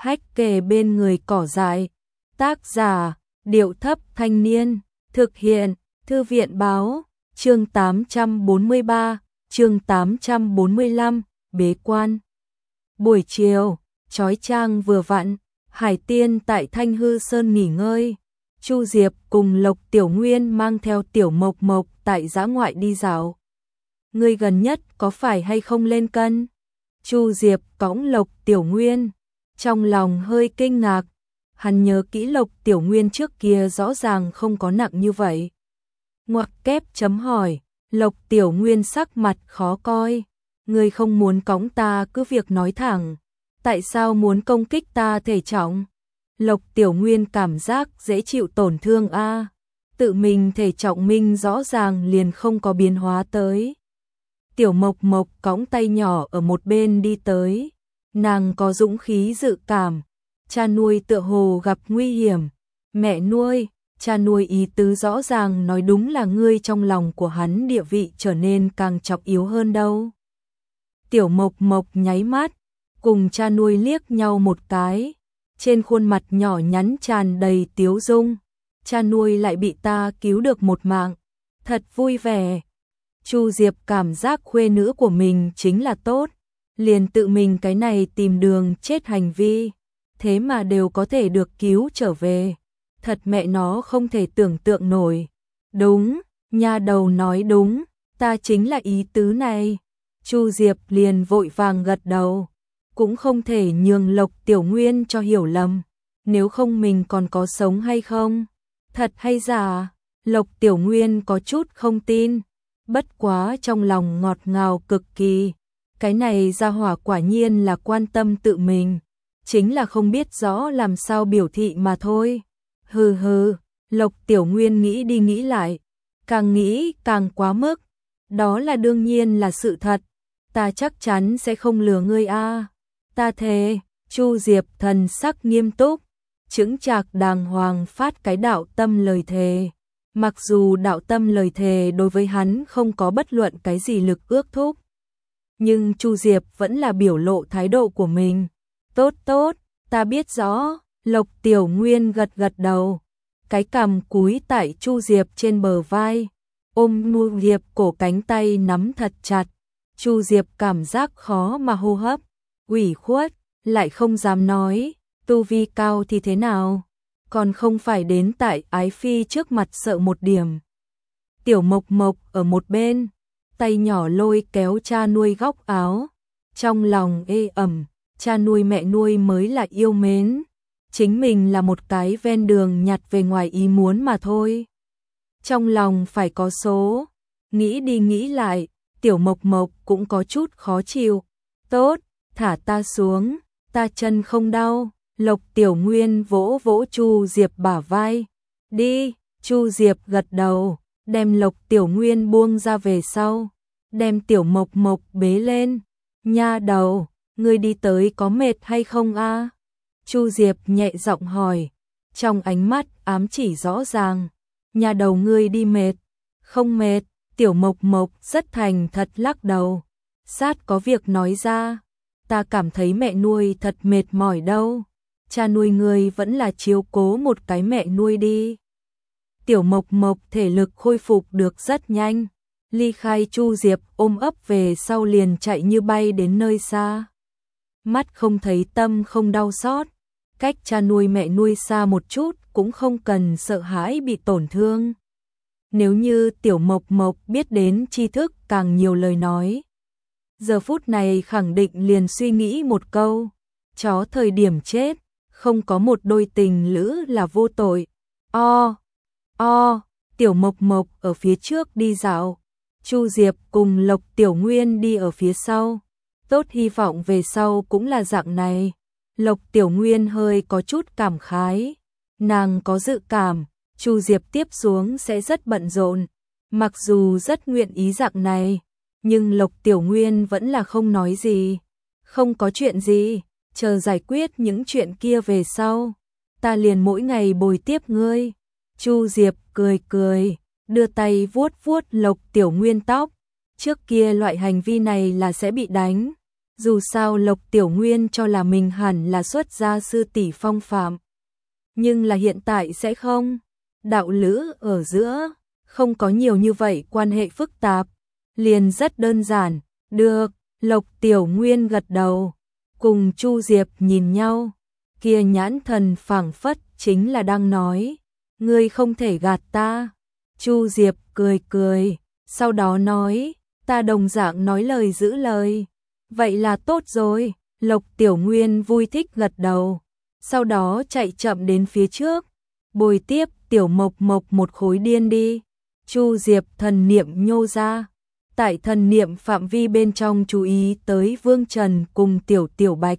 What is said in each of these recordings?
Hách kề bên người cỏ dại. Tác giả, Điệu Thấp Thanh Niên. Thực hiện, Thư viện Báo. Chương 843, chương 845, bế quan. Buổi chiều, chói chang vừa vặn, Hải Tiên tại Thanh Hư Sơn nghỉ ngơi. Chu Diệp cùng Lộc Tiểu Nguyên mang theo Tiểu Mộc Mộc tại dã ngoại đi dạo. Ngươi gần nhất có phải hay không lên cân? Chu Diệp cõng Lộc Tiểu Nguyên, trong lòng hơi kinh ngạc. Hắn nhớ kỹ Lộc Tiểu Nguyên trước kia rõ ràng không có nặng như vậy. Ngoặc kép chấm hỏi, Lộc Tiểu Nguyên sắc mặt khó coi. Ngươi không muốn cõng ta cứ việc nói thẳng. Tại sao muốn công kích ta thể trọng? Lộc Tiểu Nguyên cảm giác dễ chịu tổn thương a. Tự mình thể trọng minh rõ ràng liền không có biến hóa tới. Tiểu Mộc Mộc cõng tay nhỏ ở một bên đi tới. Nàng có dũng khí dự cảm. Cha nuôi tựa hồ gặp nguy hiểm. Mẹ nuôi, cha nuôi ý tứ rõ ràng nói đúng là ngươi trong lòng của hắn địa vị trở nên càng trọng yếu hơn đâu. Tiểu Mộc Mộc nháy mắt, cùng cha nuôi liếc nhau một cái. Trên khuôn mặt nhỏ nhắn tràn đầy tiếu dung. Cha nuôi lại bị ta cứu được một mạng. Thật vui vẻ. Chu Diệp cảm giác khuê nữ của mình chính là tốt. Liền tự mình cái này tìm đường chết hành vi. Thế mà đều có thể được cứu trở về. Thật mẹ nó không thể tưởng tượng nổi. Đúng, nha đầu nói đúng. Ta chính là ý tứ này. Chu Diệp liền vội vàng gật đầu. Cũng không thể nhường Lộc Tiểu Nguyên cho hiểu lầm. Nếu không mình còn có sống hay không? Thật hay giả? Lộc Tiểu Nguyên có chút không tin. Bất quá trong lòng ngọt ngào cực kỳ. Cái này gia hỏa quả nhiên là quan tâm tự mình. Chính là không biết rõ làm sao biểu thị mà thôi. Hừ hừ, Lộc Tiểu Nguyên nghĩ đi nghĩ lại. Càng nghĩ càng quá mức. Đó là đương nhiên là sự thật. Ta chắc chắn sẽ không lừa ngươi a. Ta thề. Chu Diệp thần sắc nghiêm túc, chững chạc đàng hoàng phát cái đạo tâm lời thề. Mặc dù đạo tâm lời thề đối với hắn không có bất luận cái gì lực ước thúc, nhưng Chu Diệp vẫn là biểu lộ thái độ của mình. Tốt tốt, ta biết rõ. Lộc Tiểu Nguyên gật gật đầu, cái cằm cúi tại Chu Diệp trên bờ vai, ôm Chu Diệp cổ cánh tay nắm thật chặt. Chu Diệp cảm giác khó mà hô hấp, ủy khuất, lại không dám nói. Tu vi cao thì thế nào? Còn không phải đến tại ái phi trước mặt sợ một điểm. Tiểu Mộc Mộc ở một bên, tay nhỏ lôi kéo cha nuôi góc áo. Trong lòng ê ẩm, cha nuôi mẹ nuôi mới là yêu mến. Chính mình là một cái ven đường nhặt về ngoài ý muốn mà thôi. Trong lòng phải có số. Nghĩ đi nghĩ lại, Tiểu Mộc Mộc cũng có chút khó chịu. Tốt, thả ta xuống, ta chân không đau. Lộc Tiểu Nguyên vỗ vỗ Chu Diệp bả vai. Đi. Chu Diệp gật đầu, đem Lộc Tiểu Nguyên buông ra về sau, đem Tiểu Mộc Mộc bế lên. Nha đầu, ngươi đi tới có mệt hay không a? Chu Diệp nhẹ giọng hỏi, trong ánh mắt ám chỉ rõ ràng. Nha đầu ngươi đi mệt? Không mệt. Tiểu Mộc Mộc rất thành thật lắc đầu. Sát có việc nói ra. Ta cảm thấy mẹ nuôi thật mệt mỏi đâu. Cha nuôi ngươi vẫn là chiếu cố một cái mẹ nuôi đi. Tiểu Mộc Mộc thể lực khôi phục được rất nhanh. Ly khai Chu Diệp ôm ấp về sau liền chạy như bay đến nơi xa. Mắt không thấy tâm không đau xót. Cách cha nuôi mẹ nuôi xa một chút cũng không cần sợ hãi bị tổn thương. Nếu như Tiểu Mộc Mộc biết đến tri thức càng nhiều lời nói, giờ phút này khẳng định liền suy nghĩ một câu. Chó thời điểm chết, không có một đôi tình lữ là vô tội. Tiểu Mộc Mộc ở phía trước đi dạo. Chu Diệp cùng Lộc Tiểu Nguyên đi ở phía sau. Tốt, hy vọng về sau cũng là dạng này. Lộc Tiểu Nguyên hơi có chút cảm khái. Nàng có dự cảm Chu Diệp tiếp xuống sẽ rất bận rộn. Mặc dù rất nguyện ý dạng này, nhưng Lộc Tiểu Nguyên vẫn là không nói gì. Không có chuyện gì, chờ giải quyết những chuyện kia về sau, ta liền mỗi ngày bồi tiếp ngươi. Chu Diệp cười cười, đưa tay vuốt vuốt Lộc Tiểu Nguyên tóc. Trước kia loại hành vi này là sẽ bị đánh. Dù sao Lộc Tiểu Nguyên cho là mình hẳn là xuất gia sư tỷ phong phạm. Nhưng là hiện tại sẽ không. Đạo lữ ở giữa, không có nhiều như vậy quan hệ phức tạp. Liền rất đơn giản, được, Lộc Tiểu Nguyên gật đầu. Cùng Chu Diệp nhìn nhau, kia nhãn thần phảng phất chính là đang nói, ngươi không thể gạt ta. Chu Diệp cười cười, sau đó nói, ta đồng dạng nói lời giữ lời. Vậy là tốt rồi, Lộc Tiểu Nguyên vui thích gật đầu, sau đó chạy chậm đến phía trước, bồi tiếp Tiểu Mộc Mộc một khối điên đi. Chu Diệp thần niệm nhô ra, tại thần niệm phạm vi bên trong chú ý tới Vương Trần cùng Tiểu Bạch.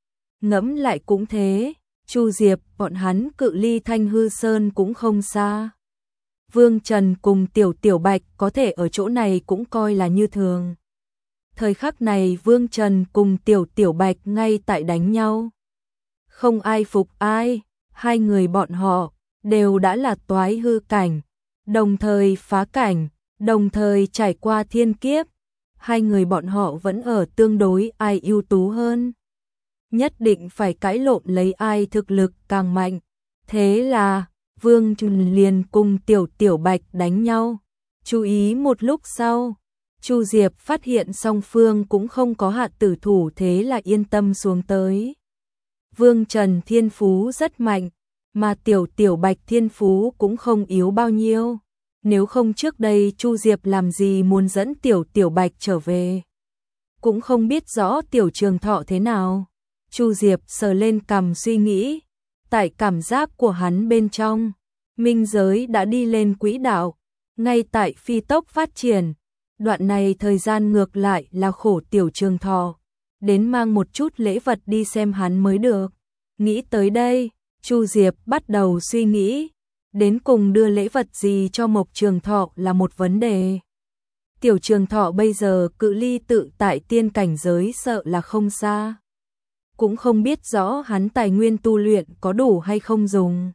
Ngẫm lại cũng thế, Chu Diệp bọn hắn cự ly Thanh Hư Sơn cũng không xa. Vương Trần cùng Tiểu Bạch có thể ở chỗ này cũng coi là như thường. Thời khắc này Vương Trần cùng Tiểu Bạch ngay tại đánh nhau. Không ai phục ai, hai người bọn họ đều đã là toái hư cảnh, đồng thời phá cảnh, đồng thời trải qua thiên kiếp. Hai người bọn họ vẫn ở tương đối ai ưu tú hơn. Nhất định phải cãi lộn lấy ai thực lực càng mạnh. Thế là Vương Trần liền cùng Tiểu Bạch đánh nhau. Chú ý một lúc sau, Chu Diệp phát hiện song phương cũng không có hạ tử thủ, thế là yên tâm xuống tới. Vương Trần thiên phú rất mạnh, mà Tiểu Bạch thiên phú cũng không yếu bao nhiêu. Nếu không trước đây Chu Diệp làm gì muốn dẫn Tiểu Bạch trở về. Cũng không biết rõ Tiểu Trường Thọ thế nào. Chu Diệp sờ lên cằm suy nghĩ. Tại cảm giác của hắn bên trong, minh giới đã đi lên quỹ đạo, ngay tại phi tốc phát triển. Đoạn này thời gian ngược lại là khổ Tiểu Trường Thọ, đến mang một chút lễ vật đi xem hắn mới được. Nghĩ tới đây, Chu Diệp bắt đầu suy nghĩ, đến cùng đưa lễ vật gì cho Mộc Trường Thọ là một vấn đề. Tiểu Trường Thọ bây giờ cự ly tự tại tiên cảnh giới sợ là không xa. Cũng không biết rõ hắn tài nguyên tu luyện có đủ hay không dùng.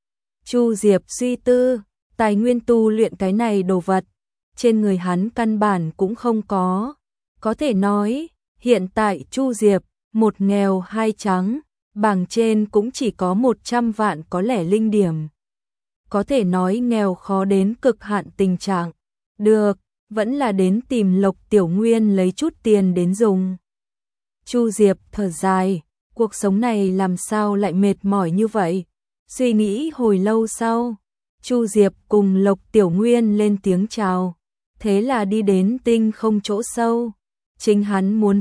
Chu Diệp suy tư, tài nguyên tu luyện cái này đồ vật, trên người hắn căn bản cũng không có. Có thể nói, hiện tại Chu Diệp, một nghèo hai trắng, bảng trên cũng chỉ có 100 vạn có lẻ linh điểm. Có thể nói nghèo khó đến cực hạn tình trạng. Được, vẫn là đến tìm Lộc Tiểu Nguyên lấy chút tiền đến dùng. Chu Diệp thở dài, cuộc sống này làm sao lại mệt mỏi như vậy? Suy nghĩ hồi lâu sau, Chu Diệp cùng Lộc Tiểu Nguyên lên tiếng chào. Thế là đi đến tinh không chỗ sâu. Chính hắn muốn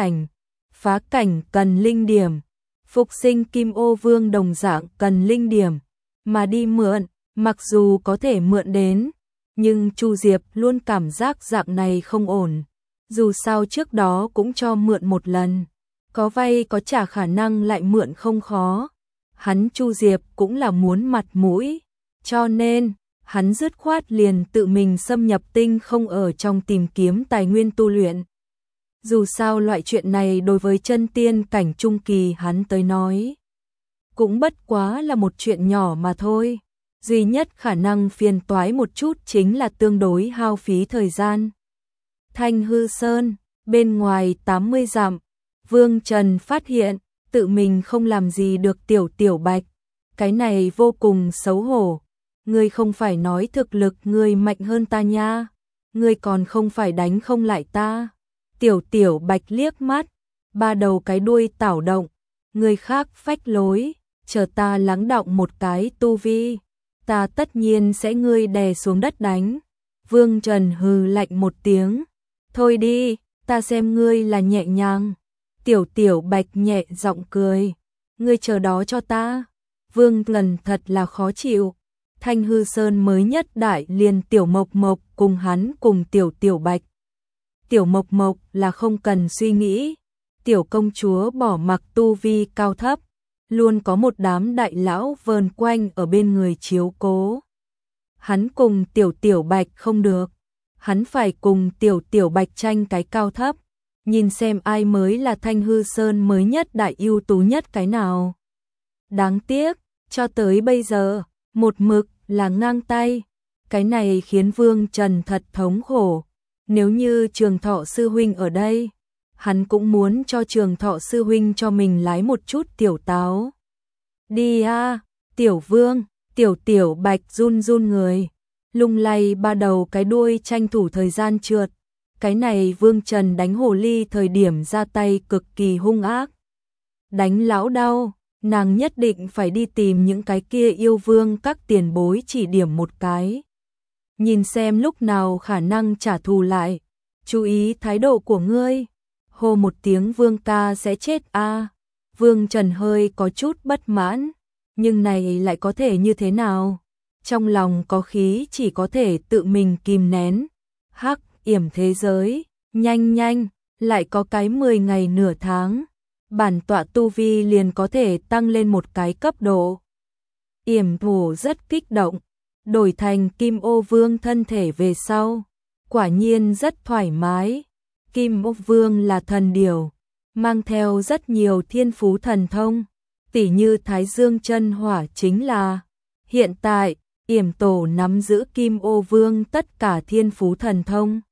phá cảnh cần linh điểm. Phục sinh Kim Ô Vương đồng dạng cần linh điểm. Mà đi mượn, mặc dù có thể mượn đến, nhưng Chu Diệp luôn cảm giác dạng này không ổn. Dù sao trước đó cũng cho mượn một lần, có vay có trả khả năng lại mượn không khó. Hắn Chu Diệp cũng là muốn mặt mũi, cho nên hắn dứt khoát liền tự mình xâm nhập tinh không ở trong tìm kiếm tài nguyên tu luyện. Dù sao loại chuyện này đối với chân tiên cảnh trung kỳ hắn tới nói, cũng bất quá là một chuyện nhỏ mà thôi. Duy nhất khả năng phiền toái một chút chính là tương đối hao phí thời gian. Thanh Hư Sơn, bên ngoài 80 dặm, Vương Trần phát hiện, tự mình không làm gì được Tiểu Bạch. Cái này vô cùng xấu hổ. Ngươi không phải nói thực lực ngươi mạnh hơn ta nha. Ngươi còn không phải đánh không lại ta. Tiểu Bạch liếc mắt, ba đầu cái đuôi tảo động. Ngươi khác phách lối, chờ ta lắng đọng một cái tu vi. Ta tất nhiên sẽ ngươi đè xuống đất đánh. Vương Trần hừ lạnh một tiếng. Thôi đi, ta xem ngươi là nhẹ nhàng. Tiểu Bạch nhẹ giọng cười. Ngươi chờ đó cho ta. Vương Trần thật là khó chịu. Thanh Hư Sơn mới nhất đại liền Tiểu Mộc Mộc cùng hắn cùng Tiểu Bạch. Tiểu Mộc Mộc là không cần suy nghĩ. Tiểu công chúa bỏ mặc tu vi cao thấp, luôn có một đám đại lão vờn quanh ở bên người chiếu cố. Hắn cùng Tiểu Bạch không được, hắn phải cùng Tiểu Bạch tranh cái cao thấp, nhìn xem ai mới là Thanh Hư Sơn mới nhất đại ưu tú nhất cái nào. Đáng tiếc, cho tới bây giờ, một mực là ngang tay, cái này khiến Vương Trần thật thống khổ. Nếu như Trường Thọ sư huynh ở đây, hắn cũng muốn cho Trường Thọ sư huynh cho mình lái một chút tiểu táo. Đi a, Tiểu Vương, Tiểu Bạch run run người, lung lay ba đầu cái đuôi tranh thủ thời gian trượt. Cái này Vương Trần đánh hồ ly thời điểm ra tay cực kỳ hung ác. Đánh lão đau, nàng nhất định phải đi tìm những cái kia yêu vương các tiền bối chỉ điểm một cái. Nhìn xem lúc nào khả năng trả thù lại. Chú ý thái độ của ngươi. Hô một tiếng Vương ca sẽ chết a. Vương Trần hơi có chút bất mãn, nhưng này lại có thể như thế nào? Trong lòng có khí chỉ có thể tự mình kìm nén. Hắc, yểm thế giới, nhanh, lại có cái 10 ngày nửa tháng. Bản tọa tu vi liền có thể tăng lên một cái cấp độ. Yểm thủ rất kích động, đổi thành Kim Ô Vương thân thể về sau. Quả nhiên rất thoải mái. Kim Ô Vương là thần điểu, mang theo rất nhiều thiên phú thần thông, tỉ như Thái Dương chân hỏa chính là. Hiện tại, Yểm Tổ nắm giữ Kim Ô Vương tất cả thiên phú thần thông.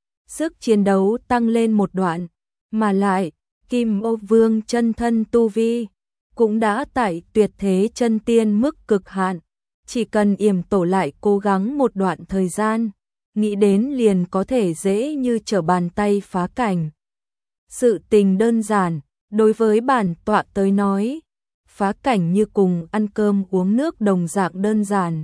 Sức chiến đấu tăng lên một đoạn, mà lại, Kim Ô Vương chân thân tu vi cũng đã tại tuyệt thế chân tiên mức cực hạn, chỉ cần Yểm Tổ lại cố gắng một đoạn thời gian, nghĩ đến liền có thể dễ như trở bàn tay phá cảnh. Sự tình đơn giản, đối với bản tọa tới nói, phá cảnh như cùng ăn cơm uống nước đồng dạng đơn giản.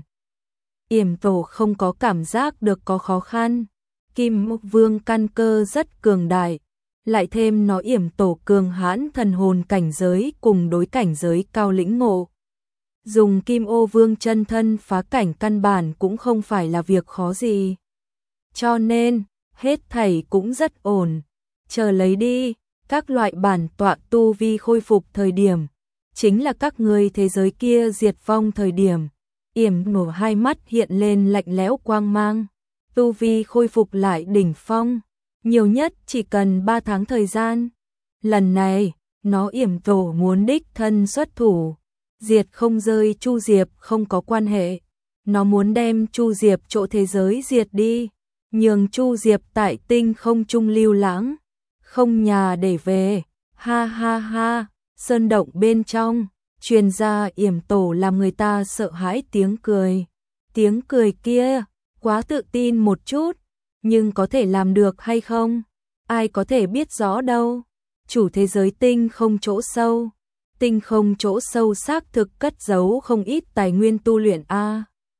Yểm Tổ không có cảm giác được có khó khăn. Kim Ô Vương căn cơ rất cường đại, lại thêm nó Yểm Tổ cường hãn thần hồn cảnh giới cùng đối cảnh giới cao lĩnh ngộ. Dùng Kim Ô Vương chân thân phá cảnh căn bản cũng không phải là việc khó gì. Cho nên, hết thảy cũng rất ổn. Chờ lấy đi, các loại bản tọa tu vi khôi phục thời điểm, chính là các ngươi thế giới kia diệt vong thời điểm. Yểm Tổ hai mắt hiện lên lạnh lẽo quang mang. Tu vi khôi phục lại đỉnh phong, nhiều nhất chỉ cần 3 tháng thời gian. Lần này, nó Yểm Tổ muốn đích thân xuất thủ, diệt không rơi Chu Diệp không có quan hệ. Nó muốn đem Chu Diệp chỗ thế giới diệt đi, nhường Chu Diệp tại tinh không trung lưu lãng, không nhà để về. Ha ha ha, sơn động bên trong, truyền ra Yểm Tổ làm người ta sợ hãi tiếng cười. Tiếng cười kia, quá tự tin một chút, nhưng có thể làm được hay không? Ai có thể biết rõ đâu. Chủ thế giới tinh không chỗ sâu. Tinh không chỗ sâu xác thực cất giấu không ít tài nguyên tu luyện a.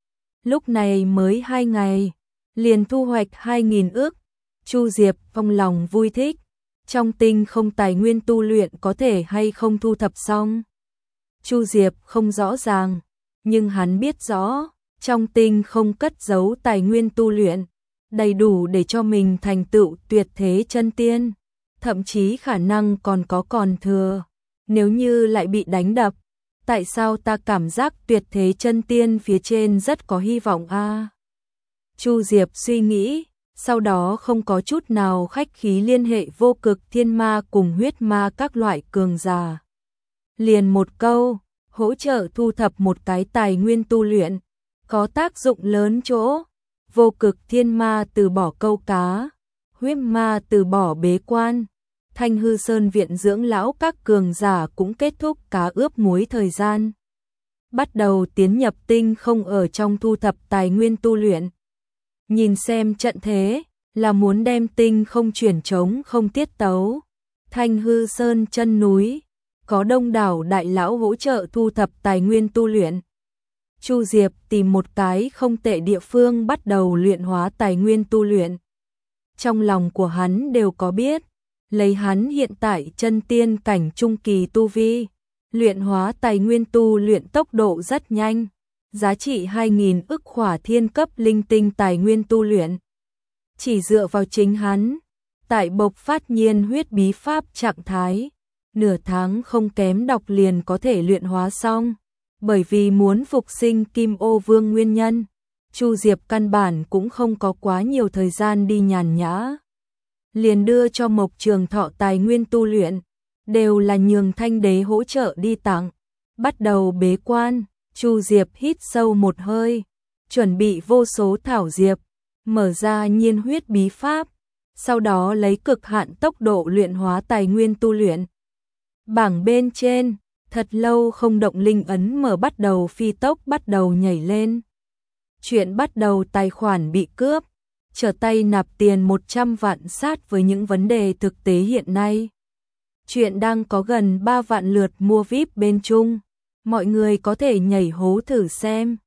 Lúc này mới 2 ngày, liền thu hoạch 2.000 ức. Chu Diệp trong lòng vui thích. Trong tinh không tài nguyên tu luyện có thể hay không thu thập xong. Chu Diệp không rõ ràng, nhưng hắn biết rõ, trong tinh không cất giấu tài nguyên tu luyện, đầy đủ để cho mình thành tựu tuyệt thế chân tiên, thậm chí khả năng còn thừa. Nếu như lại bị đánh đập, tại sao ta cảm giác tuyệt thế chân tiên phía trên rất có hy vọng a? Chu Diệp suy nghĩ, sau đó không có chút nào khách khí liên hệ Vô Cực Thiên Ma cùng huyết ma các loại cường giả. Liền một câu, hỗ trợ thu thập một cái tài nguyên tu luyện, có tác dụng lớn chỗ. Vô Cực Thiên Ma từ bỏ câu cá, huyết ma từ bỏ bế quan, Thanh Hư Sơn viện dưỡng lão các cường giả cũng kết thúc cá ướp muối thời gian. Bắt đầu tiến nhập tinh không ở trong thu thập tài nguyên tu luyện. Nhìn xem trận thế, là muốn đem tinh không chuyển trống không tiết tấu. Thanh Hư Sơn chân núi, có đông đảo đại lão hỗ trợ thu thập tài nguyên tu luyện. Chu Diệp tìm một cái không tệ địa phương bắt đầu luyện hóa tài nguyên tu luyện. Trong lòng của hắn đều có biết, lấy hắn hiện tại chân tiên cảnh trung kỳ tu vi, luyện hóa tài nguyên tu luyện tốc độ rất nhanh, giá trị 2.000 ức khỏa thiên cấp linh tinh tài nguyên tu luyện. Chỉ dựa vào chính hắn, tại bộc phát nhiên huyết bí pháp trạng thái, nửa tháng không kém đọc liền có thể luyện hóa xong. Bởi vì muốn phục sinh Kim Ô Vương nguyên nhân, Chu Diệp căn bản cũng không có quá nhiều thời gian đi nhàn nhã. Liền đưa cho Mộc Trường Thọ tài nguyên tu luyện, đều là nhường Thanh Đế hỗ trợ đi tặng. Bắt đầu bế quan, Chu Diệp hít sâu một hơi, chuẩn bị vô số thảo diệp, mở ra nhiên huyết bí pháp, sau đó lấy cực hạn tốc độ luyện hóa tài nguyên tu luyện. Bảng bên trên, thật lâu không động linh ấn mở bắt đầu phi tốc bắt đầu nhảy lên. Chuyện bắt đầu tài khoản bị cướp, trở tay nạp tiền 100 vạn sát với những vấn đề thực tế hiện nay. Chuyện đang có gần 3 vạn lượt mua VIP bên Trung, mọi người có thể nhảy hố thử xem.